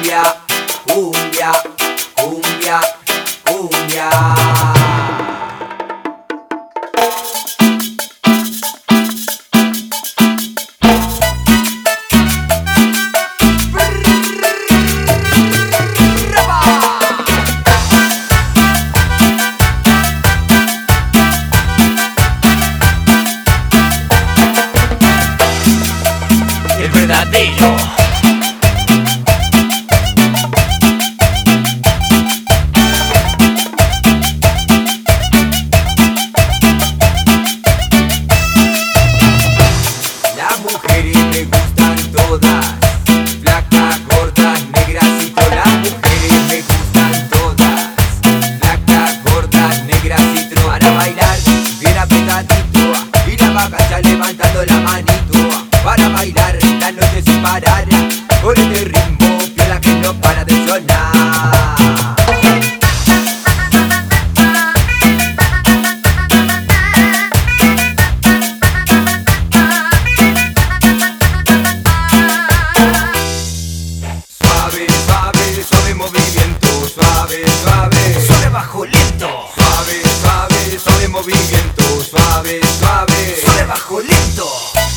cumbia, cumbia, cumbia, cumbia. El verdadero. Las mujeres me gustan todas, flacas, gordas, negras y tro. Las mujeres me gustan todas, flacas, gordas, negras y tro. Para bailar bien apretadito y la bagacha levantando la manito. Para bailar la noche sin parar, con este ritmo viola que no para de sonar. Suave, suave, suave movimiento, suave, suave, Suave bajo lento. suave, suave, suave movimiento, suave, suave, Suave bajo lento.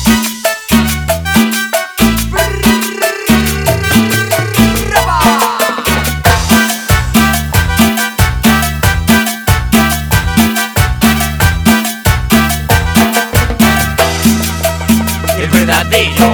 El verdadero.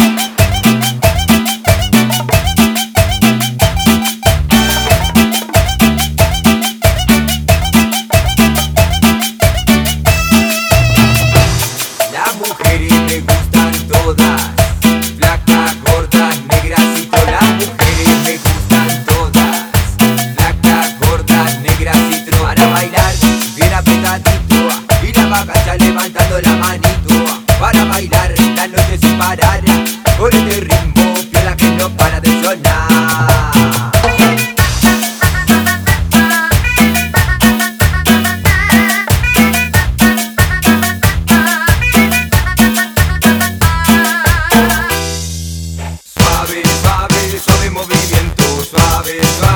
Las mujeres me gustan todas, flacas, gordas, negras y tro. Las mujeres me gustan todas, flacas, gordas, negras y tro. Para bailar bien apretadito y la bagacha levantando la manito. Para bailar la noche sin parar, con este ritmo viola que no para de sonar. Suave, suave, suave movimiento, suave, suave.